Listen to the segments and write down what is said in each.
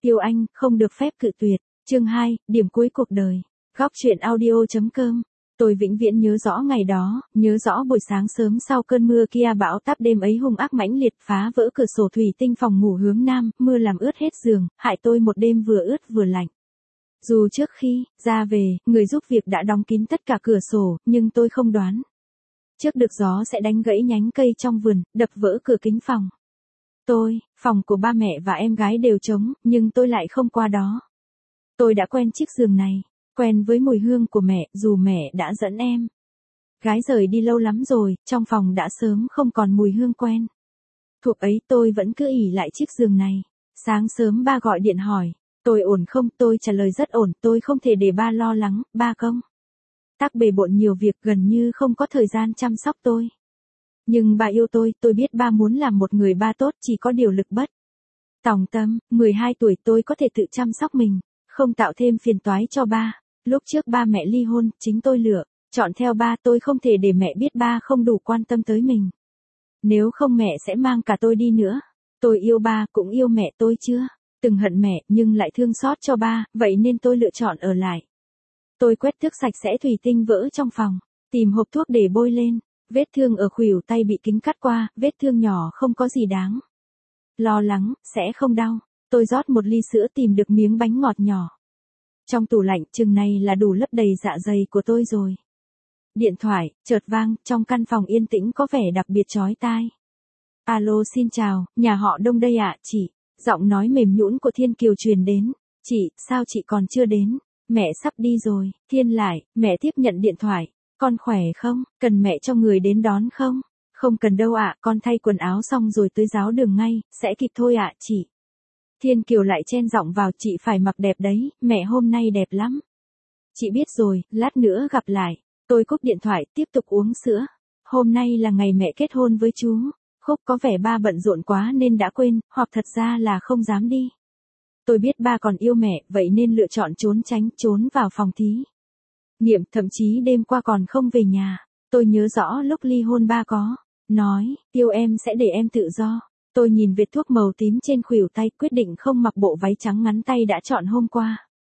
Tiêu Anh, không được phép cự tuyệt. Chương 2, điểm cuối cuộc đời. Góc truyện audio.com. Tôi vĩnh viễn nhớ rõ ngày đó, nhớ rõ buổi sáng sớm sau cơn mưa kia bão táp đêm ấy hung ác mãnh liệt phá vỡ cửa sổ thủy tinh phòng ngủ hướng nam, mưa làm ướt hết giường, hại tôi một đêm vừa ướt vừa lạnh. Dù trước khi ra về, người giúp việc đã đóng kín tất cả cửa sổ, nhưng tôi không đoán trước được gió sẽ đánh gãy nhánh cây trong vườn, đập vỡ cửa kính phòng. Phòng của ba mẹ và em gái đều trống, nhưng tôi lại không qua đó. Tôi đã quen chiếc giường này, quen với mùi hương của mẹ, dù mẹ đã dẫn em gái rời đi lâu lắm rồi, trong phòng đã sớm không còn mùi hương quen thuộc ấy. Tôi vẫn cứ ỷ lại chiếc giường này. Sáng sớm ba gọi điện hỏi, tôi ổn không? Tôi trả lời rất ổn, tôi không thể để ba lo lắng, ba công tác bề bộn nhiều việc gần như không có thời gian chăm sóc tôi. Nhưng ba yêu tôi biết ba muốn làm một người ba tốt, chỉ có điều lực bất tòng tâm. 12 tuổi tôi có thể tự chăm sóc mình, không tạo thêm phiền toái cho ba. Lúc trước ba mẹ ly hôn, chính tôi lựa chọn theo ba, tôi không thể để mẹ biết ba không đủ quan tâm tới mình. Nếu không mẹ sẽ mang cả tôi đi nữa. Tôi yêu ba, cũng yêu mẹ, tôi chưa từng hận mẹ, nhưng lại thương xót cho ba, vậy nên tôi lựa chọn ở lại. Tôi quét tước sạch sẽ thủy tinh vỡ trong phòng, tìm hộp thuốc để bôi lên. Vết thương ở khuỷu tay bị kính cắt qua, vết thương nhỏ không có gì đáng lo lắng, sẽ không đau. Tôi rót một ly sữa, tìm được miếng bánh ngọt nhỏ trong tủ lạnh, chừng này là đủ lấp đầy dạ dày của tôi rồi. Điện thoại chợt vang, trong căn phòng yên tĩnh có vẻ đặc biệt chói tai. Alo, xin chào, nhà họ Đông đây ạ, chị. Giọng nói mềm nhũn của Thiên Kiều truyền đến. Chị, sao chị còn chưa đến? Mẹ sắp đi rồi. Thiên lại, mẹ tiếp nhận điện thoại. Con khỏe không? Cần mẹ cho người đến đón không? Không cần đâu ạ, con thay quần áo xong rồi tới giáo đường ngay, sẽ kịp thôi ạ, chị. Thiên Kiều lại chen giọng vào, chị phải mặc đẹp đấy, mẹ hôm nay đẹp lắm. Chị biết rồi, lát nữa gặp lại. Tôi cúp điện thoại, tiếp tục uống sữa. Hôm nay là ngày mẹ kết hôn với chú Khúc, có vẻ ba bận rộn quá nên đã quên, hoặc thật ra là không dám đi. Tôi biết ba còn yêu mẹ, vậy nên lựa chọn trốn tránh, trốn vào phòng thí nghiệm, thậm chí đêm qua còn không về nhà. Tôi nhớ rõ lúc ly hôn ba có nói, yêu em sẽ để em tự do. Tôi nhìn vệt thuốc màu tím trên khuỷu tay, quyết định không mặc bộ váy trắng ngắn tay đã chọn hôm qua,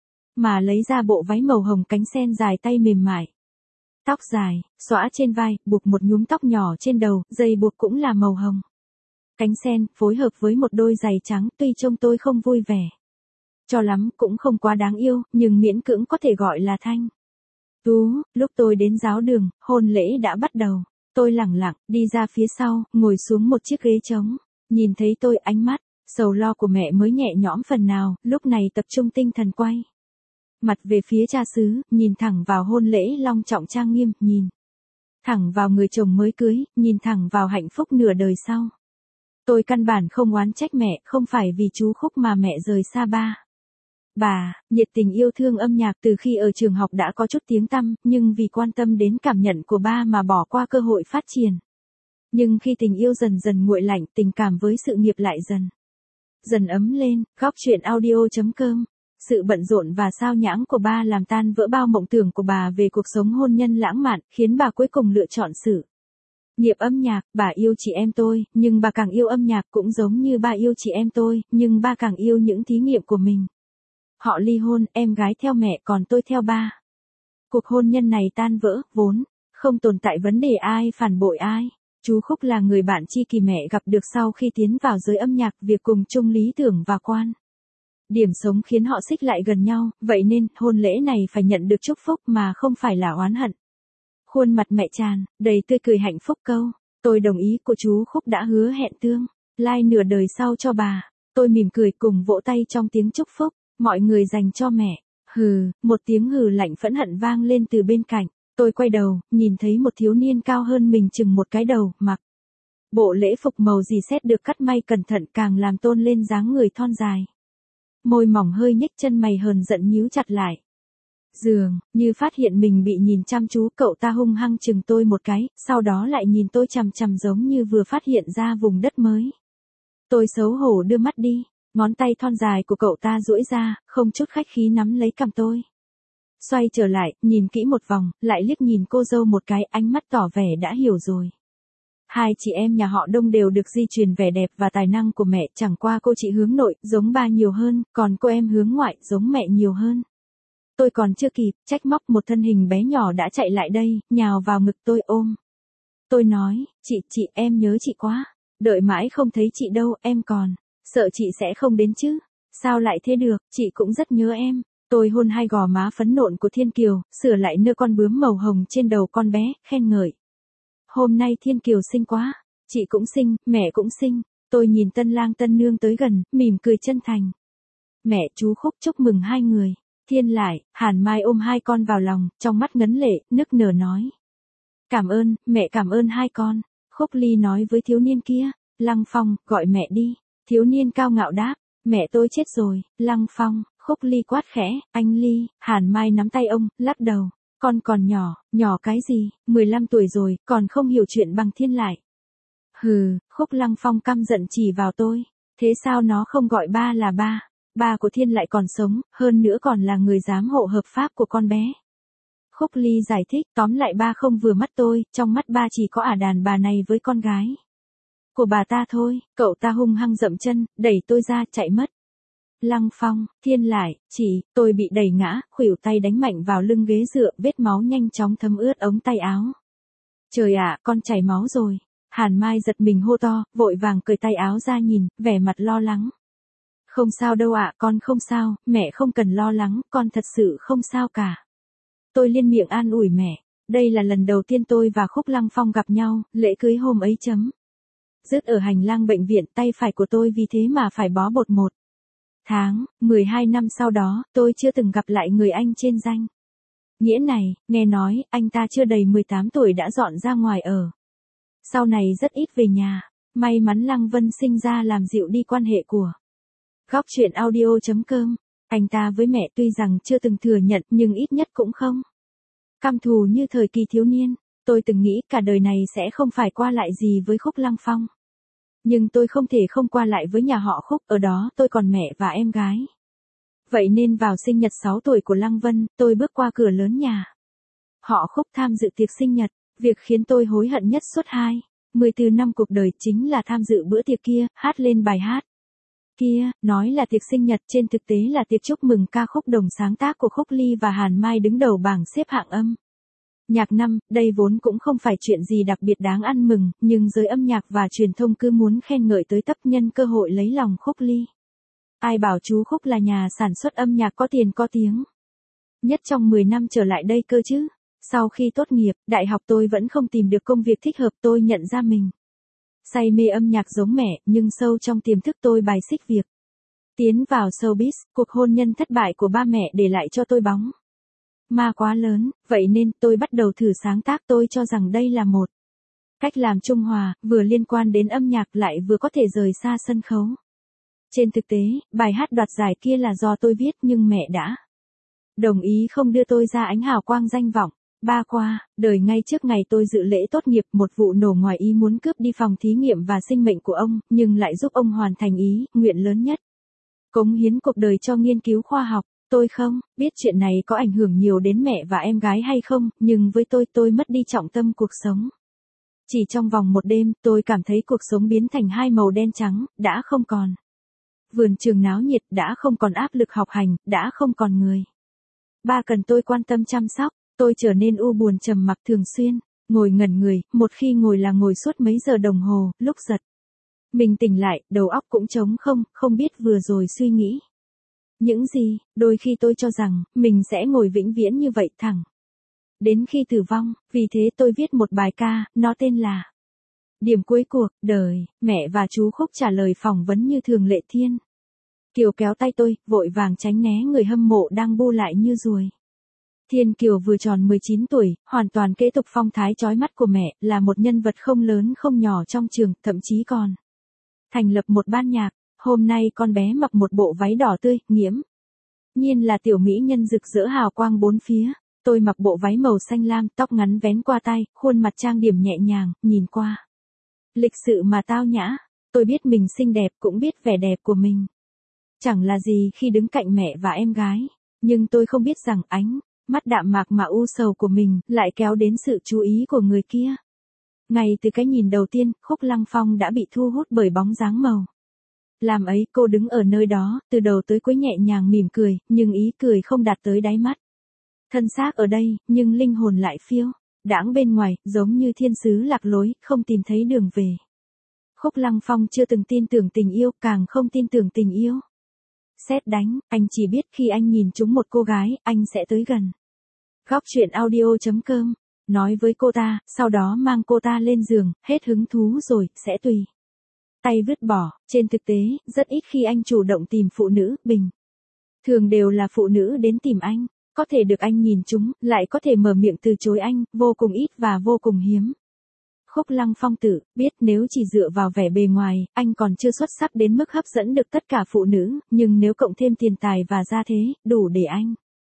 mà lấy ra bộ váy màu hồng cánh sen dài tay mềm mại. Tóc dài, xõa trên vai, buộc một nhúm tóc nhỏ trên đầu, dây buộc cũng là màu hồng cánh sen, phối hợp với một đôi giày trắng. Tuy trông tôi không vui vẻ cho lắm, cũng không quá đáng yêu, nhưng miễn cưỡng có thể gọi là thanh tú. Lúc tôi đến giáo đường, hôn lễ đã bắt đầu. Tôi lẳng lặng đi ra phía sau, ngồi xuống một chiếc ghế trống. Nhìn thấy tôi, ánh mắt sầu lo của mẹ mới nhẹ nhõm phần nào. Lúc này tập trung tinh thần quay mặt về phía cha xứ, nhìn thẳng vào hôn lễ long trọng trang nghiêm, nhìn thẳng vào người chồng mới cưới, nhìn thẳng vào hạnh phúc nửa đời sau. Tôi căn bản không oán trách mẹ, không phải vì chú Khúc mà mẹ rời xa bà. Nhiệt tình yêu thương âm nhạc từ khi ở trường học đã có chút tiếng tăm, nhưng vì quan tâm đến cảm nhận của ba mà bỏ qua cơ hội phát triển. Nhưng khi tình yêu dần dần nguội lạnh, tình cảm với sự nghiệp lại dần ấm lên. Góc truyện audio.com. Sự bận rộn và sao nhãng của ba làm tan vỡ bao mộng tưởng của bà về cuộc sống hôn nhân lãng mạn, khiến bà cuối cùng lựa chọn sự nghiệp âm nhạc. Bà yêu chị em tôi, nhưng bà càng yêu âm nhạc, cũng giống như ba yêu chị em tôi, nhưng ba càng yêu những thí nghiệm của mình. Họ ly hôn, em gái theo mẹ, còn tôi theo ba. Cuộc hôn nhân này tan vỡ, vốn không tồn tại vấn đề ai phản bội ai. Chú Khúc là người bạn tri kỷ mẹ gặp được sau khi tiến vào giới âm nhạc, việc cùng chung lý tưởng và quan điểm sống khiến họ xích lại gần nhau, vậy nên hôn lễ này phải nhận được chúc phúc mà không phải là oán hận. Khuôn mặt mẹ tràn đầy tươi cười hạnh phúc câu, tôi đồng ý của chú Khúc đã hứa hẹn tương lai nửa đời sau cho bà. Tôi mỉm cười cùng vỗ tay trong tiếng chúc phúc, mọi người dành cho mẹ. Hừ, một tiếng hừ lạnh phẫn hận vang lên từ bên cạnh. Tôi quay đầu, nhìn thấy một thiếu niên cao hơn mình chừng một cái đầu, mặc bộ lễ phục màu dì xét được cắt may cẩn thận, càng làm tôn lên dáng người thon dài. Môi mỏng hơi nhếch, chân mày hờn giận nhíu chặt lại. Dường như phát hiện mình bị nhìn chăm chú, cậu ta hung hăng chừng tôi một cái, sau đó lại nhìn tôi chằm chằm giống như vừa phát hiện ra vùng đất mới. Tôi xấu hổ đưa mắt đi, ngón tay thon dài của cậu ta duỗi ra, không chút khách khí nắm lấy cằm tôi. Xoay trở lại, nhìn kỹ một vòng, lại liếc nhìn cô dâu một cái, ánh mắt tỏ vẻ đã hiểu rồi. Hai chị em nhà họ Đông đều được di truyền vẻ đẹp và tài năng của mẹ, chẳng qua cô chị hướng nội, giống ba nhiều hơn, còn cô em hướng ngoại, giống mẹ nhiều hơn. Tôi còn chưa kịp trách móc, một thân hình bé nhỏ đã chạy lại đây, nhào vào ngực tôi ôm. Tôi nói, chị, em nhớ chị quá. Đợi mãi không thấy chị đâu, em còn sợ chị sẽ không đến chứ. Sao lại thế được, chị cũng rất nhớ em. Tôi hôn hai gò má phấn nộn của Thiên Kiều, sửa lại nơ con bướm màu hồng trên đầu con bé, khen ngợi. Hôm nay Thiên Kiều xinh quá, chị cũng xinh, mẹ cũng xinh. Tôi nhìn tân lang tân nương tới gần, mỉm cười chân thành. Mẹ chú Khúc chúc mừng hai người. Thiên lại, Hàn Mai ôm hai con vào lòng, trong mắt ngấn lệ, nức nở nói. Cảm ơn, mẹ cảm ơn hai con. Khúc Ly nói với thiếu niên kia. Lăng Phong, gọi mẹ đi. Thiếu niên cao ngạo đáp. Mẹ tôi chết rồi. Lăng Phong, Khúc Ly quát khẽ. Anh Ly, Hàn Mai nắm tay ông, lắc đầu. Con còn nhỏ cái gì, 15 tuổi rồi, còn không hiểu chuyện bằng Thiên lại. Hừ, Khúc Lăng Phong căm giận chỉ vào tôi. Thế sao nó không gọi ba là ba? Ba của Thiên lại còn sống, hơn nữa còn là người giám hộ hợp pháp của con bé. Khúc Ly giải thích, tóm lại ba không vừa mắt tôi, trong mắt ba chỉ có đàn bà này với con gái của bà ta thôi. Cậu ta hung hăng dậm chân, đẩy tôi ra, chạy mất. Lăng Phong, Thiên lại, tôi bị đẩy ngã, khuỷu tay đánh mạnh vào lưng ghế dựa, vết máu nhanh chóng thấm ướt ống tay áo. Trời ạ, con chảy máu rồi. Hàn Mai giật mình hô to, vội vàng cởi tay áo ra nhìn, vẻ mặt lo lắng. Không sao đâu ạ, con không sao, mẹ không cần lo lắng, con thật sự không sao cả. Tôi liên miệng an ủi mẹ. Đây là lần đầu tiên tôi và Khúc Lăng Phong gặp nhau, lễ cưới hôm ấy dứt ở hành lang bệnh viện, tay phải của tôi vì thế mà phải bó bột 1 tháng. 12 năm sau đó, tôi chưa từng gặp lại người anh trên danh nghĩa này. Nghe nói, anh ta chưa đầy 18 tuổi đã dọn ra ngoài ở. Sau này rất ít về nhà. May mắn Lăng Vân sinh ra làm dịu đi quan hệ của Góc Chuyện Audio.com. Anh ta với mẹ tuy rằng chưa từng thừa nhận nhưng ít nhất cũng không căm thù như thời kỳ thiếu niên. Tôi từng nghĩ cả đời này sẽ không phải qua lại gì với Khúc Lăng Phong. Nhưng tôi không thể không qua lại với nhà họ Khúc, ở đó tôi còn mẹ và em gái. Vậy nên vào sinh nhật 6 tuổi của Lăng Vân, tôi bước qua cửa lớn nhà họ Khúc tham dự tiệc sinh nhật. Việc khiến tôi hối hận nhất suốt 24 năm cuộc đời chính là tham dự bữa tiệc kia, hát lên bài hát kia, nói là tiệc sinh nhật, trên thực tế là tiệc chúc mừng ca khúc đồng sáng tác của Khúc Ly và Hàn Mai đứng đầu bảng xếp hạng âm nhạc năm. Đây vốn cũng không phải chuyện gì đặc biệt đáng ăn mừng, nhưng giới âm nhạc và truyền thông cứ muốn khen ngợi tới tấp, nhân cơ hội lấy lòng Khúc Ly. Ai bảo chú Khúc là nhà sản xuất âm nhạc có tiền có tiếng nhất trong 10 năm trở lại đây cơ chứ. Sau khi tốt nghiệp đại học tôi vẫn không tìm được công việc thích hợp. Tôi nhận ra mình say mê âm nhạc giống mẹ, nhưng sâu trong tiềm thức tôi bài xích việc tiến vào showbiz. Cuộc hôn nhân thất bại của ba mẹ để lại cho tôi bóng ma quá lớn, vậy nên tôi bắt đầu thử sáng tác. Tôi cho rằng đây là một cách làm trung hòa, vừa liên quan đến âm nhạc lại vừa có thể rời xa sân khấu. Trên thực tế, bài hát đoạt giải kia là do tôi viết, nhưng mẹ đã đồng ý không đưa tôi ra ánh hào quang danh vọng. Ba qua đời ngay trước ngày tôi dự lễ tốt nghiệp, một vụ nổ ngoài ý muốn cướp đi phòng thí nghiệm và sinh mệnh của ông, nhưng lại giúp ông hoàn thành ý nguyện lớn nhất, cống hiến cuộc đời cho nghiên cứu khoa học. Tôi không biết chuyện này có ảnh hưởng nhiều đến mẹ và em gái hay không, nhưng với tôi mất đi trọng tâm cuộc sống. Chỉ trong vòng một đêm, tôi cảm thấy cuộc sống biến thành hai màu đen trắng, đã không còn vườn trường náo nhiệt, đã không còn áp lực học hành, đã không còn người ba cần tôi quan tâm chăm sóc. Tôi trở nên u buồn trầm mặc, thường xuyên ngồi ngẩn người, một khi ngồi là ngồi suốt mấy giờ đồng hồ. Lúc giật mình tỉnh lại, đầu óc cũng trống không, không biết vừa rồi suy nghĩ những gì. Đôi khi tôi cho rằng mình sẽ ngồi vĩnh viễn như vậy thẳng đến khi tử vong. Vì thế tôi viết một bài ca, nó tên là Điểm Cuối Cuộc Đời. Mẹ và chú Khúc trả lời phỏng vấn như thường lệ. Thiên Kiều kéo tay tôi, vội vàng tránh né người hâm mộ đang bu lại như ruồi. Thiên Kiều vừa tròn 19 tuổi, hoàn toàn kế tục phong thái chói mắt của mẹ, là một nhân vật không lớn không nhỏ trong trường, thậm chí còn thành lập một ban nhạc. Hôm nay con bé mặc một bộ váy đỏ tươi, nghiễm nhiên là tiểu mỹ nhân rực rỡ hào quang bốn phía. Tôi mặc bộ váy màu xanh lam, tóc ngắn vén qua tay, khuôn mặt trang điểm nhẹ nhàng, nhìn qua lịch sự mà tao nhã. Tôi biết mình xinh đẹp, cũng biết vẻ đẹp của mình chẳng là gì khi đứng cạnh mẹ và em gái, nhưng tôi không biết rằng ánh mắt đạm mạc mà u sầu của mình lại kéo đến sự chú ý của người kia. Ngay từ cái nhìn đầu tiên, Khúc Lăng Phong đã bị thu hút bởi bóng dáng màu. Làm ấy cô đứng ở nơi đó, từ đầu tới cuối nhẹ nhàng mỉm cười, nhưng ý cười không đạt tới đáy mắt. Thân xác ở đây, nhưng linh hồn lại phiêu, đãng bên ngoài, giống như thiên sứ lạc lối, không tìm thấy đường về. Khúc Lăng Phong chưa từng tin tưởng tình yêu, càng không tin tưởng tình yêu. Sét đánh, anh chỉ biết khi anh nhìn trúng một cô gái, anh sẽ tới gần. Góc truyện audio.com, nói với cô ta, sau đó mang cô ta lên giường, hết hứng thú rồi, sẽ tùy tay vứt bỏ. Trên thực tế, rất ít khi anh chủ động tìm phụ nữ, bình thường đều là phụ nữ đến tìm anh, có thể được anh nhìn trúng, lại có thể mở miệng từ chối anh, vô cùng ít và vô cùng hiếm. Khúc Lăng Phong tự biết nếu chỉ dựa vào vẻ bề ngoài, anh còn chưa xuất sắc đến mức hấp dẫn được tất cả phụ nữ, nhưng nếu cộng thêm tiền tài và gia thế, đủ để anh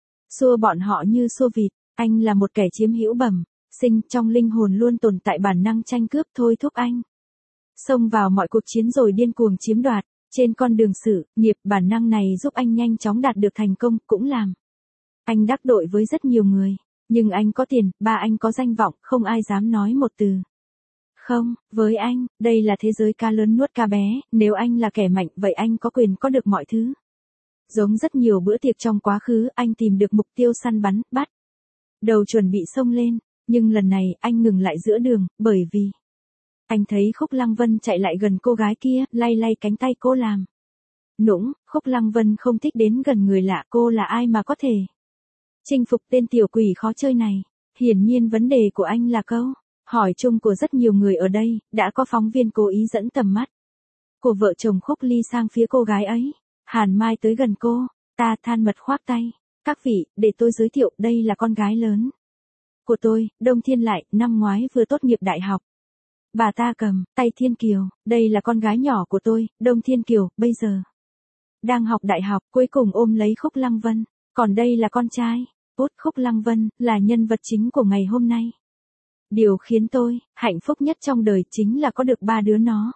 xua bọn họ như xua vịt. Anh là một kẻ chiếm hữu bẩm sinh, trong linh hồn luôn tồn tại bản năng tranh cướp thôi thúc anh xông vào mọi cuộc chiến rồi điên cuồng chiếm đoạt. Trên con đường sự nghiệp, bản năng này giúp anh nhanh chóng đạt được thành công, cũng làm anh đắc tội với rất nhiều người. Nhưng anh có tiền, ba anh có danh vọng, không ai dám nói một từ không. Với anh, đây là thế giới cá lớn nuốt cá bé, nếu anh là kẻ mạnh, vậy anh có quyền có được mọi thứ. Giống rất nhiều bữa tiệc trong quá khứ, anh tìm được mục tiêu săn bắn, bắt đầu chuẩn bị xông lên. Nhưng lần này, anh ngừng lại giữa đường, bởi vì anh thấy Khúc Lăng Vân chạy lại gần cô gái kia, lay lay cánh tay cô làm nũng. Khúc Lăng Vân không thích đến gần người lạ, cô là ai mà có thể chinh phục tên tiểu quỷ khó chơi này. Hiển nhiên vấn đề của anh là câu hỏi chung của rất nhiều người ở đây, đã có phóng viên cố ý dẫn tầm mắt của vợ chồng Khúc Ly sang phía cô gái ấy. Hàn Mai tới gần cô, ta than mật khoác tay. Các vị, để tôi giới thiệu, đây là con gái lớn của tôi, Đông Thiên Lại, năm ngoái vừa tốt nghiệp đại học. Bà ta cầm tay Thiên Kiều, đây là con gái nhỏ của tôi, Đông Thiên Kiều, bây giờ đang học đại học, cuối cùng ôm lấy Khúc Lăng Vân. Còn đây là con trai, Út. Khúc Lăng Vân là nhân vật chính của ngày hôm nay. Điều khiến tôi hạnh phúc nhất trong đời chính là có được ba đứa nó.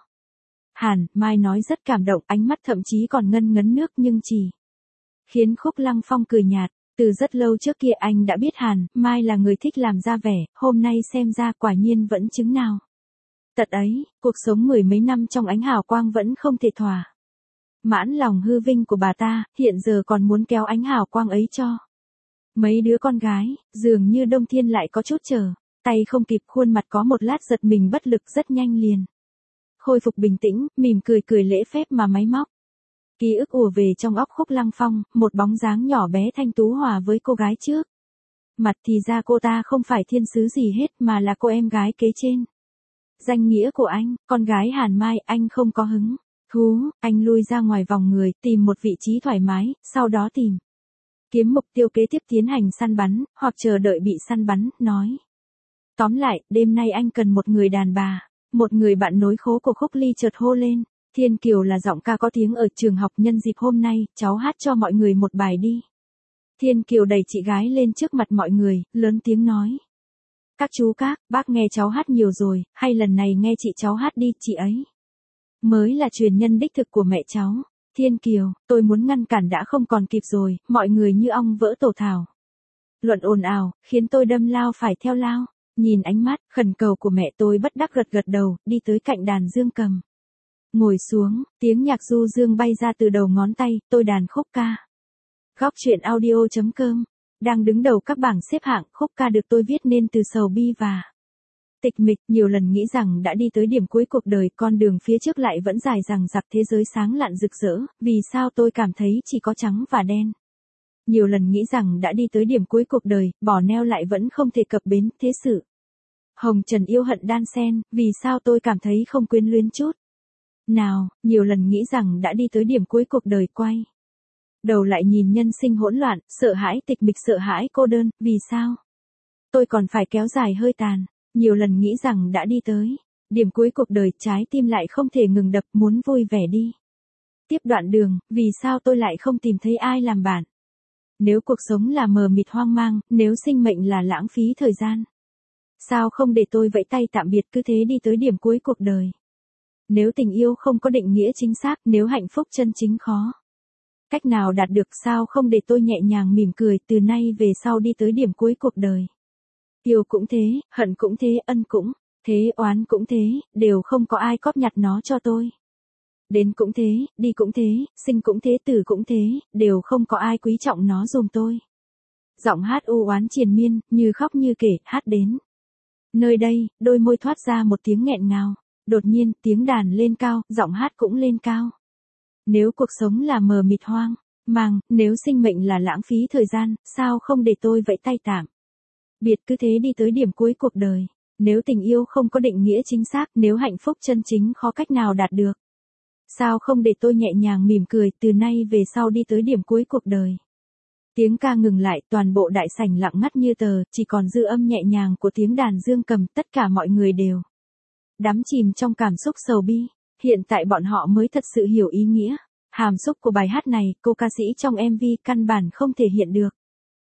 Hàn Mai nói rất cảm động, ánh mắt thậm chí còn ngân ngấn nước, nhưng chỉ khiến Khúc Lăng Phong cười nhạt. Từ rất lâu trước kia anh đã biết Hàn Mai là người thích làm ra vẻ, hôm nay xem ra quả nhiên vẫn chứng nào tật ấy. Cuộc sống mười mấy năm trong ánh hào quang vẫn không thể thỏa mãn lòng hư vinh của bà ta, hiện giờ còn muốn kéo ánh hào quang ấy cho mấy đứa con gái. Dường như Đông Thiên lại có chút chờ tay không kịp, khuôn mặt có một lát giật mình bất lực, rất nhanh liền khôi phục bình tĩnh, mỉm cười cười lễ phép mà máy móc. Ký ức ùa về trong óc Khúc Lăng Phong, một bóng dáng nhỏ bé thanh tú hòa với cô gái trước mặt. Thì ra cô ta không phải thiên sứ gì hết, mà là cô em gái kế trên danh nghĩa của anh, con gái Hàn Mai. Anh không có hứng thú, anh lui ra ngoài vòng người, tìm một vị trí thoải mái, sau đó tìm kiếm mục tiêu kế tiếp tiến hành săn bắn, hoặc chờ đợi bị săn bắn, nói. Tóm lại, đêm nay anh cần một người đàn bà. Một người bạn nối khố của Khúc Ly chợt hô lên. Thiên Kiều là giọng ca có tiếng ở trường học, nhân dịp hôm nay, cháu hát cho mọi người một bài đi. Thiên Kiều đẩy chị gái lên trước mặt mọi người, lớn tiếng nói. Các chú các, bác nghe cháu hát nhiều rồi, hay lần này nghe chị cháu hát đi, chị ấy mới là truyền nhân đích thực của mẹ cháu. Thiên Kiều, tôi muốn ngăn cản đã không còn kịp rồi, mọi người như ong vỡ tổ thảo luận ồn ào, khiến tôi đâm lao phải theo lao. Nhìn ánh mắt khẩn cầu của mẹ, tôi bất đắc gật gật đầu, đi tới cạnh đàn dương cầm. Ngồi xuống, tiếng nhạc du dương bay ra từ đầu ngón tay, tôi đàn khúc ca. Góc truyện audio.com, đang đứng đầu các bảng xếp hạng. Khúc ca được tôi viết nên từ sầu bi và tịch mịch, nhiều lần nghĩ rằng đã đi tới điểm cuối cuộc đời, con đường phía trước lại vẫn dài dằng dặc, thế giới sáng lạn rực rỡ, vì sao tôi cảm thấy chỉ có trắng và đen. Nhiều lần nghĩ rằng đã đi tới điểm cuối cuộc đời, bỏ neo lại vẫn không thể cập bến, thế sự hồng trần yêu hận đan xen, vì sao tôi cảm thấy không quyến luyến chút nào. Nhiều lần nghĩ rằng đã đi tới điểm cuối cuộc đời, quay đầu lại nhìn nhân sinh hỗn loạn, sợ hãi tịch mịch, sợ hãi cô đơn, vì sao tôi còn phải kéo dài hơi tàn. Nhiều lần nghĩ rằng đã đi tới điểm cuối cuộc đời, trái tim lại không thể ngừng đập, muốn vui vẻ đi tiếp đoạn đường, vì sao tôi lại không tìm thấy ai làm bạn. Nếu cuộc sống là mờ mịt hoang mang, nếu sinh mệnh là lãng phí thời gian, sao không để tôi vẫy tay tạm biệt, cứ thế đi tới điểm cuối cuộc đời. Nếu tình yêu không có định nghĩa chính xác, nếu hạnh phúc chân chính khó cách nào đạt được, sao không để tôi nhẹ nhàng mỉm cười, từ nay về sau đi tới điểm cuối cuộc đời. Yêu cũng thế, hận cũng thế, ân cũng Thế oán cũng thế, đều không có ai cóp nhặt nó cho tôi. Đến cũng thế, đi cũng thế, sinh cũng thế, tử cũng thế, đều không có ai quý trọng nó giùm tôi. Giọng hát u oán triền miên, như khóc như kể, hát đến. Nơi đây, đôi môi thoát ra một tiếng nghẹn ngào. Đột nhiên, tiếng đàn lên cao, giọng hát cũng lên cao. Nếu cuộc sống là mờ mịt hoang mang, nếu sinh mệnh là lãng phí thời gian, sao không để tôi vẫy tay tạm biệt cứ thế đi tới điểm cuối cuộc đời. Nếu tình yêu không có định nghĩa chính xác, nếu hạnh phúc chân chính khó cách nào đạt được, sao không để tôi nhẹ nhàng mỉm cười từ nay về sau đi tới điểm cuối cuộc đời. Tiếng ca ngừng lại, toàn bộ đại sảnh lặng ngắt như tờ, chỉ còn dư âm nhẹ nhàng của tiếng đàn dương cầm, tất cả mọi người đều đắm chìm trong cảm xúc sầu bi. Hiện tại bọn họ mới thật sự hiểu ý nghĩa, hàm xúc của bài hát này, cô ca sĩ trong MV căn bản không thể hiện được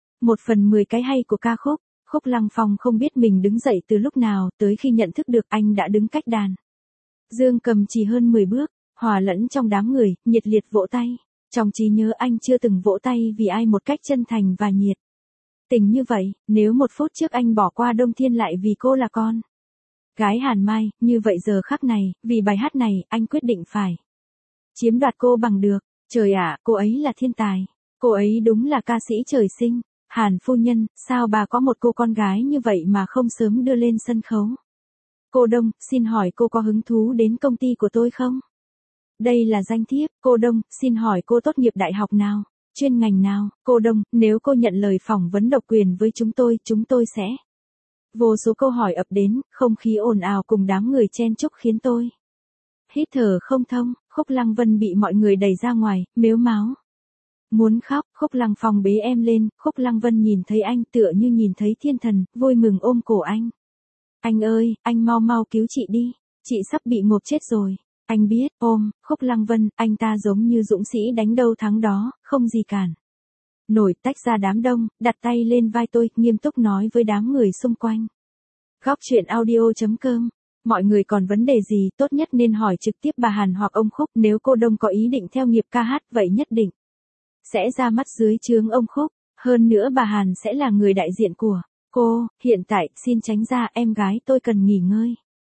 1/10 cái hay của ca khúc. Khúc Lăng Phong không biết mình đứng dậy từ lúc nào, tới khi nhận thức được anh đã đứng cách đàn dương cầm chỉ hơn 10 bước, hòa lẫn trong đám người, nhiệt liệt vỗ tay. Trong trí nhớ anh chưa từng vỗ tay vì ai một cách chân thành và nhiệt tình như vậy. Nếu 1 phút trước anh bỏ qua Đông Thiên lại vì cô là con gái Hàn Mai, như vậy giờ khắc này, vì bài hát này, anh quyết định phải chiếm đoạt cô bằng được. Trời ạ, cô ấy là thiên tài. Cô ấy đúng là ca sĩ trời sinh. Hàn phu nhân, sao bà có một cô con gái như vậy mà không sớm đưa lên sân khấu? Cô Đông, xin hỏi cô có hứng thú đến công ty của tôi không? Đây là danh thiếp. Cô Đông, xin hỏi cô tốt nghiệp đại học nào? Chuyên ngành nào? Cô Đông, nếu cô nhận lời phỏng vấn độc quyền với chúng tôi sẽ. Vô số câu hỏi ập đến, không khí ồn ào cùng đám người chen chúc khiến tôi hít thở không thông. Khúc Lăng Vân bị mọi người đẩy ra ngoài, mếu máo muốn khóc. Khúc Lăng Phong bế em lên, Khúc Lăng Vân nhìn thấy anh tựa như nhìn thấy thiên thần, vui mừng ôm cổ anh. Anh ơi, anh mau mau cứu chị đi, chị sắp bị ngộp chết rồi. Anh biết, ôm. Khúc Lăng Vân, anh ta giống như dũng sĩ đánh đâu thắng đó, không gì cản nổi. Tách ra đám đông, đặt tay lên vai tôi, nghiêm túc nói với đám người xung quanh. Góc chuyện audio.com. Mọi người còn vấn đề gì, tốt nhất nên hỏi trực tiếp bà Hàn hoặc ông Khúc. Nếu cô Đông có ý định theo nghiệp ca hát, vậy nhất định sẽ ra mắt dưới trướng ông Khúc. Hơn nữa bà Hàn sẽ là người đại diện của cô. Hiện tại, xin tránh ra, em gái tôi cần nghỉ ngơi.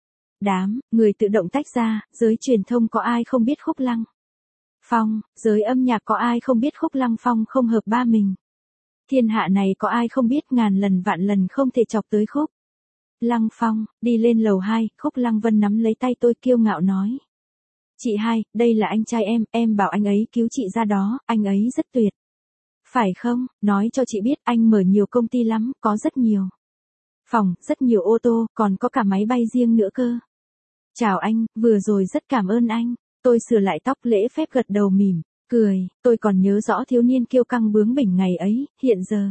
Đám người tự động tách ra. Giới truyền thông có ai không biết Khúc Lăng Phong? Giới âm nhạc có ai không biết Khúc Lăng Phong không hợp ba mình? Thiên hạ này có ai không biết ngàn lần vạn lần không thể chọc tới Khúc Lăng Phong? Đi lên lầu 2, Khúc Lăng Vân nắm lấy tay tôi kiêu ngạo nói. Chị hai, đây là anh trai em bảo anh ấy cứu chị ra đó, anh ấy rất tuyệt. Phải không? Nói cho chị biết anh mở nhiều công ty lắm, có rất nhiều phòng, rất nhiều ô tô, còn có cả máy bay riêng nữa cơ. Chào anh, vừa rồi rất cảm ơn anh. Tôi sửa lại tóc lễ phép gật đầu mỉm cười. Tôi còn nhớ rõ thiếu niên kiêu căng bướng bỉnh ngày ấy, hiện giờ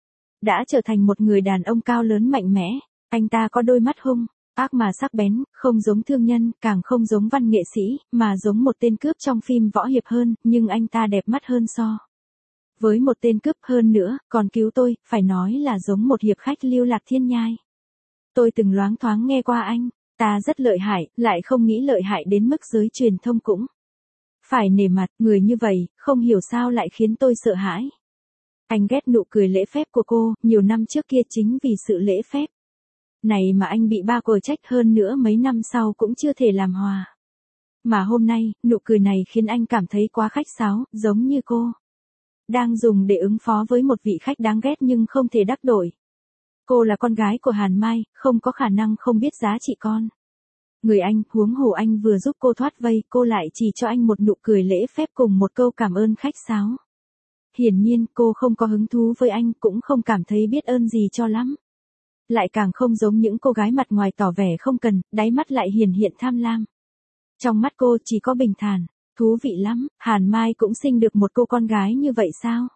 đã trở thành một người đàn ông cao lớn mạnh mẽ. Anh ta có đôi mắt hung ác mà sắc bén, không giống thương nhân, càng không giống văn nghệ sĩ, mà giống một tên cướp trong phim võ hiệp hơn, nhưng anh ta đẹp mắt hơn so với một tên cướp, hơn nữa, còn cứu tôi, phải nói là giống một hiệp khách lưu lạc thiên nhai. Tôi từng loáng thoáng nghe qua anh ta rất lợi hại, lại không nghĩ lợi hại đến mức giới truyền thông cũng phải nể mặt. Người như vậy, không hiểu sao lại khiến tôi sợ hãi. Anh ghét nụ cười lễ phép của cô. Nhiều năm trước kia chính vì sự lễ phép này mà anh bị ba cô trách, hơn nữa mấy năm sau cũng chưa thể làm hòa. Mà hôm nay, nụ cười này khiến anh cảm thấy quá khách sáo, giống như cô đang dùng để ứng phó với một vị khách đáng ghét nhưng không thể đắc tội. Cô là con gái của Hàn Mai, không có khả năng không biết giá trị con người anh. Huống hồ anh vừa giúp cô thoát vây, cô lại chỉ cho anh một nụ cười lễ phép cùng một câu cảm ơn khách sáo. Hiển nhiên cô không có hứng thú với anh, cũng không cảm thấy biết ơn gì cho lắm. Lại càng không giống những cô gái mặt ngoài tỏ vẻ không cần, đáy mắt lại hiển hiện tham lam. Trong mắt cô chỉ có bình thản. Thú vị lắm, Hàn Mai cũng sinh được một cô con gái như vậy sao?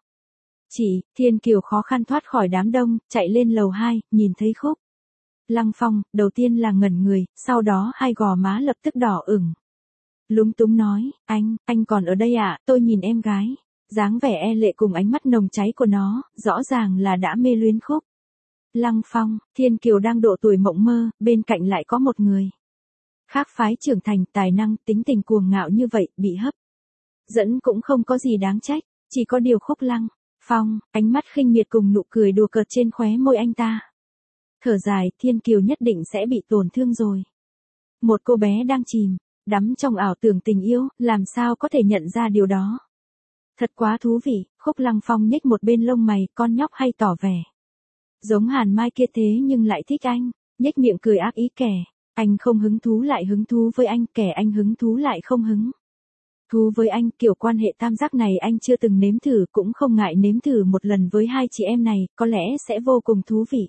Thiên Kiều khó khăn thoát khỏi đám đông, chạy lên lầu 2, nhìn thấy Khúc Lăng Phong, đầu tiên là ngẩn người, sau đó hai gò má lập tức đỏ ửng. Lúng túng nói, anh còn ở đây à? Tôi nhìn em gái, dáng vẻ e lệ cùng ánh mắt nồng cháy của nó, rõ ràng là đã mê luyến Khúc Lăng Phong. Thiên Kiều đang độ tuổi mộng mơ, bên cạnh lại có một người khác phái trưởng thành, tài năng, tính tình cuồng ngạo như vậy, bị hấp dẫn cũng không có gì đáng trách. Chỉ có điều Khúc Lăng Phong, ánh mắt khinh miệt cùng nụ cười đùa cợt trên khóe môi anh ta Thở dài, Thiên Kiều nhất định sẽ bị tổn thương rồi. Một cô bé đang chìm, đắm trong ảo tưởng tình yêu, làm sao có thể nhận ra điều đó. Thật quá thú vị, Khúc Lăng Phong nhếch một bên lông mày, con nhóc hay tỏ vẻ. Giống Hàn Mai kia thế nhưng lại thích anh, nhếch miệng cười ác ý kẻ. Anh không hứng thú lại hứng thú với anh, kẻ anh hứng thú lại không hứng thú với anh, kiểu quan hệ tam giác này anh chưa từng nếm thử, cũng không ngại nếm thử một lần với hai chị em này, có lẽ sẽ vô cùng thú vị.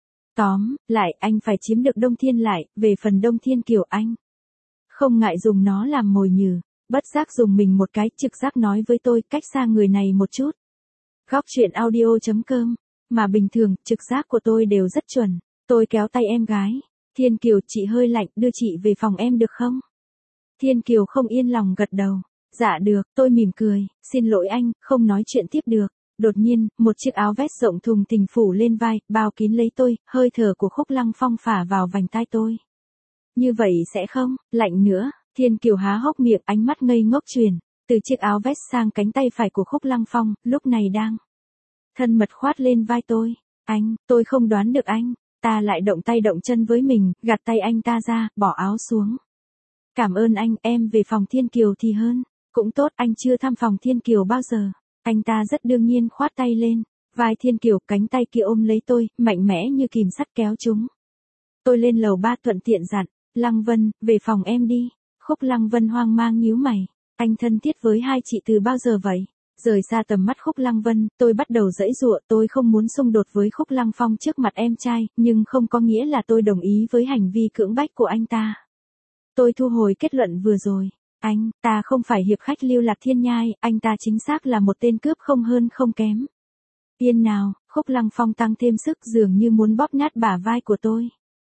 Tóm lại, anh phải chiếm được Đông Thiên lại, về phần Đông Thiên Kiều anh không ngại dùng nó làm mồi nhử, bất giác dùng mình một cái, trực giác nói với tôi cách xa người này một chút. Góc truyện audio.com, mà bình thường, trực giác của tôi đều rất chuẩn. Tôi kéo tay em gái. Thiên Kiều, chị hơi lạnh, đưa chị về phòng em được không? Thiên Kiều không yên lòng gật đầu. Dạ được, tôi mỉm cười, xin lỗi anh, không nói chuyện tiếp được. Đột nhiên, một chiếc áo vest rộng thùng thình phủ lên vai, bao kín lấy tôi, hơi thở của Khúc Lăng Phong phả vào vành tai tôi. Như vậy sẽ không, lạnh nữa. Thiên Kiều há hốc miệng, ánh mắt ngây ngốc truyền từ chiếc áo vest sang cánh tay phải của Khúc Lăng Phong, lúc này đang thân mật khoát lên vai tôi. Anh, tôi không đoán được anh. Ta lại động tay động chân với mình, gạt tay anh ta ra, bỏ áo xuống. Cảm ơn anh, em về phòng Thiên Kiều thì hơn. Cũng tốt, anh chưa thăm phòng Thiên Kiều bao giờ. Anh ta rất đương nhiên khoát tay lên vai Thiên Kiều, cánh tay kia ôm lấy tôi, mạnh mẽ như kìm sắt kéo chúng. Tôi lên lầu 3 thuận tiện dặn, Lăng Vân, về phòng em đi. Khúc Lăng Vân hoang mang nhíu mày. Anh thân thiết với hai chị từ bao giờ vậy? Rời xa tầm mắt Khúc Lăng Vân, tôi bắt đầu giãy giụa, tôi không muốn xung đột với Khúc Lăng Phong trước mặt em trai, nhưng không có nghĩa là tôi đồng ý với hành vi cưỡng bách của anh ta. Tôi thu hồi kết luận vừa rồi. Anh ta không phải hiệp khách Lưu Lạc Thiên Nhai, anh ta chính xác là một tên cướp không hơn không kém. Yên nào, Khúc Lăng Phong tăng thêm sức, dường như muốn bóp nát bả vai của tôi.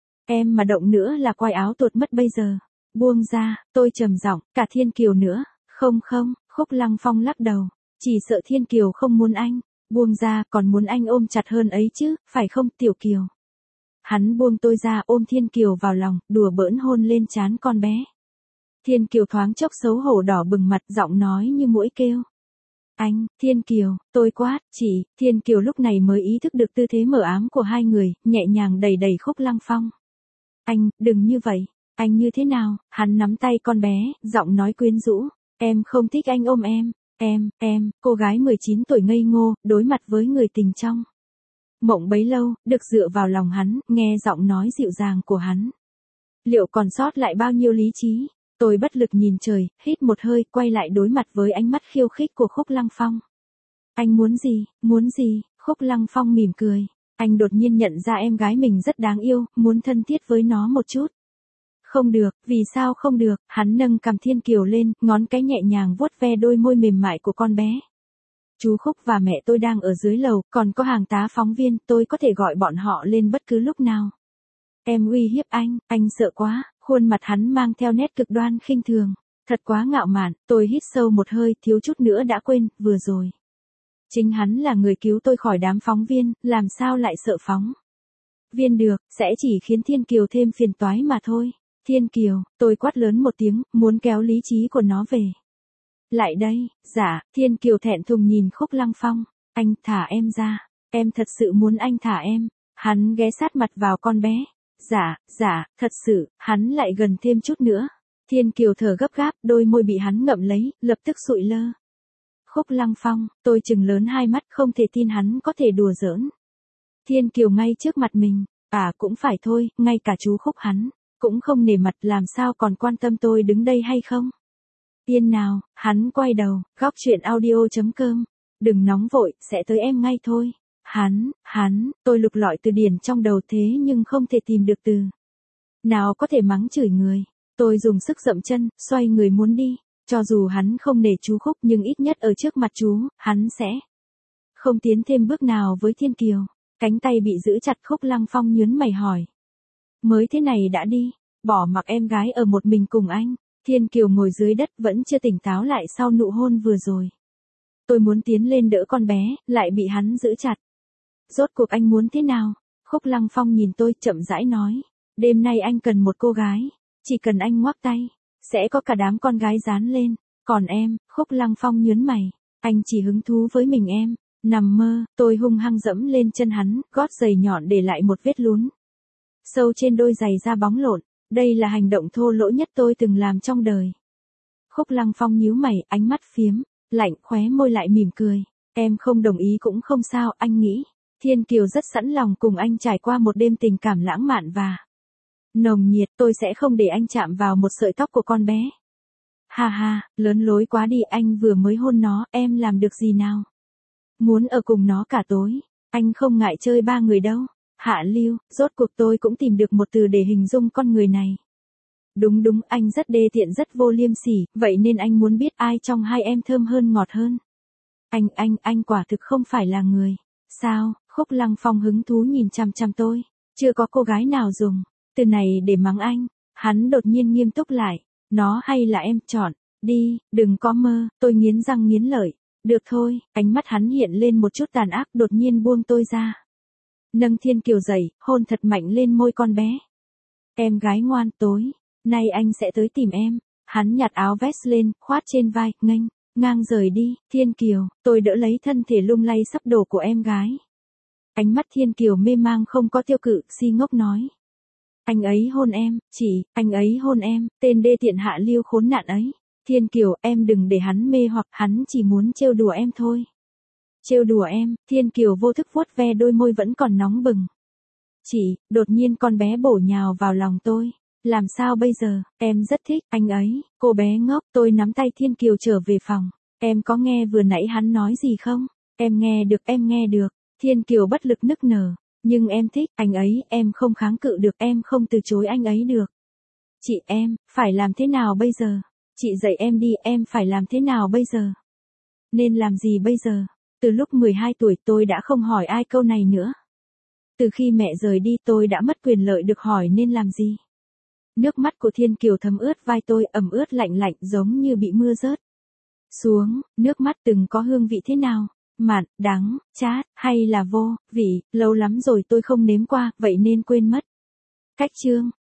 Em mà động nữa là quai áo tuột mất bây giờ. Buông ra, tôi trầm giọng, cả Thiên Kiều nữa. Không không, Khúc Lăng Phong lắc đầu. Chỉ sợ Thiên Kiều không muốn anh. Buông ra, còn muốn anh ôm chặt hơn ấy chứ, phải không Tiểu Kiều? Hắn buông tôi ra, ôm Thiên Kiều vào lòng, đùa bỡn hôn lên trán con bé. Thiên Kiều thoáng chốc xấu hổ đỏ bừng mặt, giọng nói như muỗi kêu. Anh, Thiên Kiều, tôi quát, chỉ, Thiên Kiều lúc này mới ý thức được tư thế mờ ám của hai người, nhẹ nhàng đẩy đẩy Khúc Lăng Phong. Anh, đừng như vậy, anh như thế nào? Hắn nắm tay con bé, giọng nói quyến rũ. Em không thích anh ôm em. Cô gái 19 tuổi ngây ngô, đối mặt với người tình trong mộng bấy lâu, được dựa vào lòng hắn, nghe giọng nói dịu dàng của hắn. Liệu còn sót lại bao nhiêu lý trí? Tôi bất lực nhìn trời, hít một hơi, quay lại đối mặt với ánh mắt khiêu khích của Khúc Lăng Phong. Anh muốn gì? Khúc Lăng Phong mỉm cười. Anh đột nhiên nhận ra em gái mình rất đáng yêu, muốn thân thiết với nó một chút. Không được, vì sao không được? Hắn nâng cằm Thiên Kiều lên, ngón cái nhẹ nhàng vuốt ve đôi môi mềm mại của con bé. Chú Khúc và mẹ tôi đang ở dưới lầu, còn có hàng tá phóng viên, tôi có thể gọi bọn họ lên bất cứ lúc nào. Em uy hiếp anh sợ quá. Khuôn mặt hắn mang theo nét cực đoan khinh thường. Thật quá ngạo mạn, tôi hít sâu một hơi, thiếu chút nữa đã quên, vừa rồi. Chính hắn là người cứu tôi khỏi đám phóng viên, làm sao lại sợ phóng viên được, sẽ chỉ khiến Thiên Kiều thêm phiền toái mà thôi. Thiên Kiều, tôi quát lớn một tiếng, muốn kéo lý trí của nó về. Lại đây, dạ, Thiên Kiều thẹn thùng nhìn Khúc Lăng Phong. Anh thả em ra, em thật sự muốn anh thả em. Hắn ghé sát mặt vào con bé. Dạ, thật sự, hắn lại gần thêm chút nữa. Thiên Kiều thở gấp gáp, đôi môi bị hắn ngậm lấy, lập tức sụi lơ. Khúc Lăng Phong, tôi trừng lớn hai mắt, không thể tin hắn có thể đùa giỡn. Thiên Kiều ngay trước mặt mình, cũng phải thôi, ngay cả chú Khúc hắn cũng không nể mặt, làm sao còn quan tâm tôi đứng đây hay không? Yên nào, hắn quay đầu, góc truyện audio.com, đừng nóng vội, sẽ tới em ngay thôi. Tôi lục lọi từ điển trong đầu thế nhưng không thể tìm được từ nào có thể mắng chửi người. Tôi dùng sức dậm chân, xoay người muốn đi. Cho dù hắn không nể chú Khúc nhưng ít nhất ở trước mặt chú, hắn sẽ không tiến thêm bước nào với Thiên Kiều. Cánh tay bị giữ chặt, Khúc Lăng Phong nhướng mày hỏi. Mới thế này đã đi, bỏ mặc em gái ở một mình cùng anh. Thiên Kiều ngồi dưới đất vẫn chưa tỉnh táo lại sau nụ hôn vừa rồi. Tôi muốn tiến lên đỡ con bé, lại bị hắn giữ chặt. Rốt cuộc anh muốn thế nào? Khúc Lăng Phong nhìn tôi chậm rãi nói. Đêm nay anh cần một cô gái. Chỉ cần anh ngoắc tay, sẽ có cả đám con gái dán lên. Còn em, Khúc Lăng Phong nhướng mày. Anh chỉ hứng thú với mình em. Nằm mơ, tôi hung hăng dẫm lên chân hắn, gót giày nhọn để lại một vết lún. sâu trên đôi giày da bóng lộn. Đây là hành động thô lỗ nhất tôi từng làm trong đời. Khúc Lăng Phong nhíu mày, ánh mắt phiếm, lạnh, khóe môi lại mỉm cười. Em không đồng ý cũng không sao, anh nghĩ. Thiên Kiều rất sẵn lòng cùng anh trải qua một đêm tình cảm lãng mạn và nồng nhiệt. Tôi sẽ không để anh chạm vào một sợi tóc của con bé. Ha ha, lớn lối quá đi, anh vừa mới hôn nó, em làm được gì nào? Muốn ở cùng nó cả tối. Anh không ngại chơi ba người đâu. Hạ Lưu, rốt cuộc tôi cũng tìm được một từ để hình dung con người này. Đúng đúng, anh rất đê tiện, rất vô liêm sỉ, vậy nên anh muốn biết ai trong hai em thơm hơn, ngọt hơn. Anh quả thực không phải là người. Sao? Khúc Lăng Phong hứng thú nhìn chằm chằm tôi. Chưa có cô gái nào dùng từ này để mắng anh. Hắn đột nhiên nghiêm túc lại. Nó hay là em, chọn đi, đừng có mơ. Tôi nghiến răng nghiến lợi. Được thôi, ánh mắt hắn hiện lên một chút tàn ác, đột nhiên buông tôi ra. Nâng Thiên Kiều dậy, hôn thật mạnh lên môi con bé. Em gái ngoan, tối nay anh sẽ tới tìm em. Hắn nhặt áo vest lên, khoát trên vai, nghênh ngang rời đi. Thiên Kiều, tôi đỡ lấy thân thể lung lay sắp đổ của em gái. Ánh mắt Thiên Kiều mê mang không có tiêu cự, si ngốc nói. Anh ấy hôn em, anh ấy hôn em, tên đê tiện Hạ Lưu khốn nạn ấy. Thiên Kiều, em đừng để hắn mê hoặc, hắn chỉ muốn trêu đùa em thôi. Trêu đùa em. Thiên Kiều vô thức vuốt ve đôi môi vẫn còn nóng bừng. Đột nhiên con bé bổ nhào vào lòng tôi. Làm sao bây giờ, em rất thích anh ấy. Cô bé ngốc. Tôi nắm tay Thiên Kiều trở về phòng. Em có nghe vừa nãy hắn nói gì không? Em nghe được. Thiên Kiều bất lực nức nở. Nhưng em thích anh ấy, em không kháng cự được, em không từ chối anh ấy được. Em phải làm thế nào bây giờ? Chị dạy em đi, em phải làm thế nào bây giờ? Nên làm gì bây giờ? Từ lúc 12 tuổi tôi đã không hỏi ai câu này nữa. Từ khi mẹ rời đi tôi đã mất quyền lợi được hỏi nên làm gì. Nước mắt của Thiên Kiều thấm ướt vai tôi, ẩm ướt lạnh lạnh giống như bị mưa rớt xuống. Nước mắt từng có hương vị thế nào? Mặn, đắng, chát, hay là vô vị? Lâu lắm rồi tôi không nếm qua, vậy nên quên mất. Cách chương